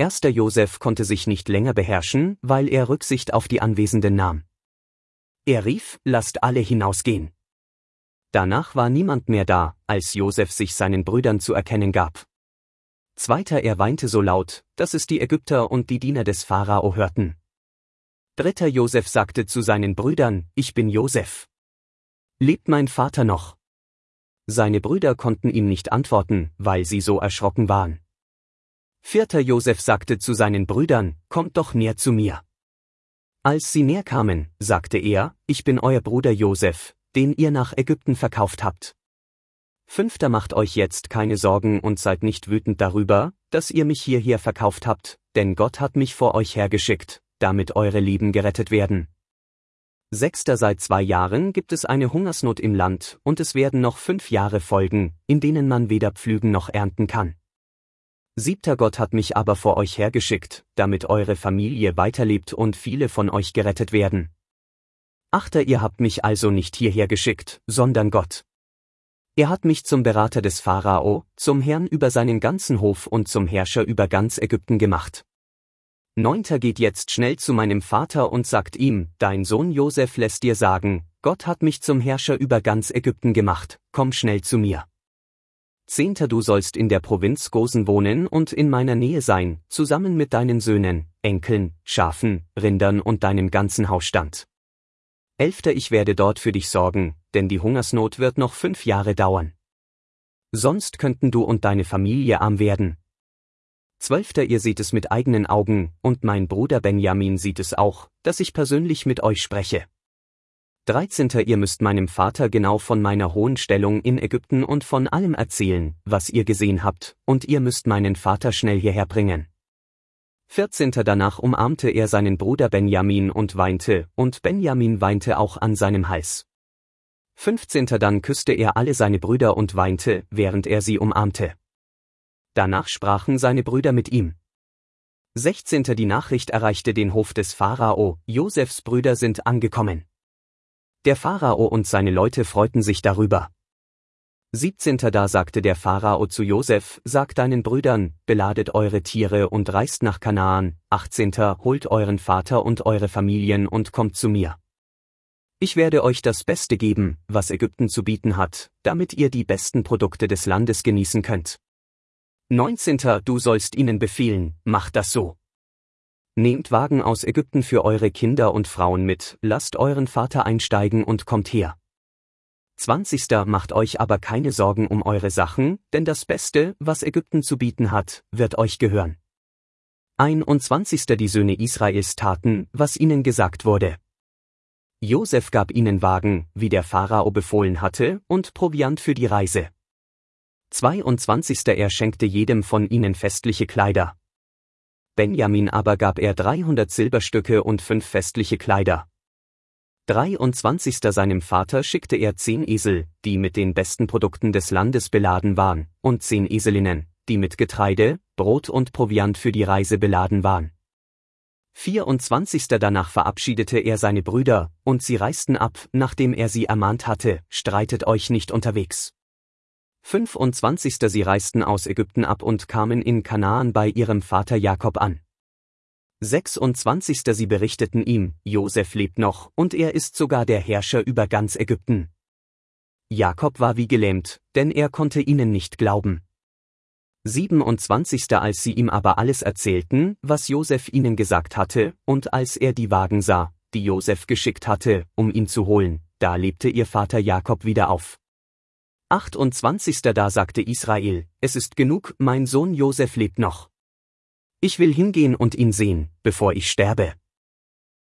Erster Josef konnte sich nicht länger beherrschen, weil er Rücksicht auf die Anwesenden nahm. Er rief: Lasst alle hinausgehen. Danach war niemand mehr da, als Josef sich seinen Brüdern zu erkennen gab. Zweiter, er weinte so laut, dass es die Ägypter und die Diener des Pharao hörten. Dritter, Josef sagte zu seinen Brüdern: Ich bin Josef. Lebt mein Vater noch? Seine Brüder konnten ihm nicht antworten, weil sie so erschrocken waren. Vierter, Josef sagte zu seinen Brüdern: Kommt doch näher zu mir. Als sie näher kamen, sagte er: Ich bin euer Bruder Josef, den ihr nach Ägypten verkauft habt. Fünfter, macht euch jetzt keine Sorgen und seid nicht wütend darüber, dass ihr mich hierher verkauft habt, denn Gott hat mich vor euch hergeschickt, damit eure Leben gerettet werden. Sechster, seit 2 Jahren gibt es eine Hungersnot im Land und es werden noch 5 Jahre folgen, in denen man weder pflügen noch ernten kann. Siebter, Gott hat mich aber vor euch hergeschickt, damit eure Familie weiterlebt und viele von euch gerettet werden. Achter, ihr habt mich also nicht hierher geschickt, sondern Gott. Er hat mich zum Berater des Pharao, zum Herrn über seinen ganzen Hof und zum Herrscher über ganz Ägypten gemacht. Neunter, geht jetzt schnell zu meinem Vater und sagt ihm: Dein Sohn Josef lässt dir sagen, Gott hat mich zum Herrscher über ganz Ägypten gemacht, komm schnell zu mir. Zehnter, du sollst in der Provinz Gosen wohnen und in meiner Nähe sein, zusammen mit deinen Söhnen, Enkeln, Schafen, Rindern und deinem ganzen Hausstand. 11. Ich werde dort für dich sorgen, denn die Hungersnot wird noch 5 Jahre dauern. Sonst könnten du und deine Familie arm werden. 12. Ihr seht es mit eigenen Augen, und mein Bruder Benjamin sieht es auch, dass ich persönlich mit euch spreche. 13. Ihr müsst meinem Vater genau von meiner hohen Stellung in Ägypten und von allem erzählen, was ihr gesehen habt, und ihr müsst meinen Vater schnell hierher bringen. 14. Danach umarmte er seinen Bruder Benjamin und Benjamin weinte auch an seinem Hals. 15. Dann küsste er alle seine Brüder und weinte, während er sie umarmte. Danach sprachen seine Brüder mit ihm. 16. Die Nachricht erreichte den Hof des Pharao: Josefs Brüder sind angekommen. Der Pharao und seine Leute freuten sich darüber. 17. Da sagte der Pharao zu Josef: Sagt deinen Brüdern, beladet eure Tiere und reist nach Kanaan. 18. Holt euren Vater und eure Familien und kommt zu mir. Ich werde euch das Beste geben, was Ägypten zu bieten hat, damit ihr die besten Produkte des Landes genießen könnt. 19. Du sollst ihnen befehlen: Macht das so. Nehmt Wagen aus Ägypten für eure Kinder und Frauen mit, lasst euren Vater einsteigen und kommt her. 20. Macht euch aber keine Sorgen um eure Sachen, denn das Beste, was Ägypten zu bieten hat, wird euch gehören. 21. Die Söhne Israels taten, was ihnen gesagt wurde. Josef gab ihnen Wagen, wie der Pharao befohlen hatte, und Proviant für die Reise. 22. Er schenkte jedem von ihnen festliche Kleider. Benjamin aber gab er 300 Silberstücke und 5 festliche Kleider. 23. Seinem Vater schickte er 10 Esel, die mit den besten Produkten des Landes beladen waren, und 10 Eselinnen, die mit Getreide, Brot und Proviant für die Reise beladen waren. 24. Danach verabschiedete er seine Brüder, und sie reisten ab, nachdem er sie ermahnt hatte: Streitet euch nicht unterwegs. 25. Sie reisten aus Ägypten ab und kamen in Kanaan bei ihrem Vater Jakob an. 26. Sie berichteten ihm: Josef lebt noch, und er ist sogar der Herrscher über ganz Ägypten. Jakob war wie gelähmt, denn er konnte ihnen nicht glauben. 27. Als sie ihm aber alles erzählten, was Josef ihnen gesagt hatte, und als er die Wagen sah, die Josef geschickt hatte, um ihn zu holen, da lebte ihr Vater Jakob wieder auf. 28. Da sagte Israel: Es ist genug, mein Sohn Josef lebt noch. Ich will hingehen und ihn sehen, bevor ich sterbe.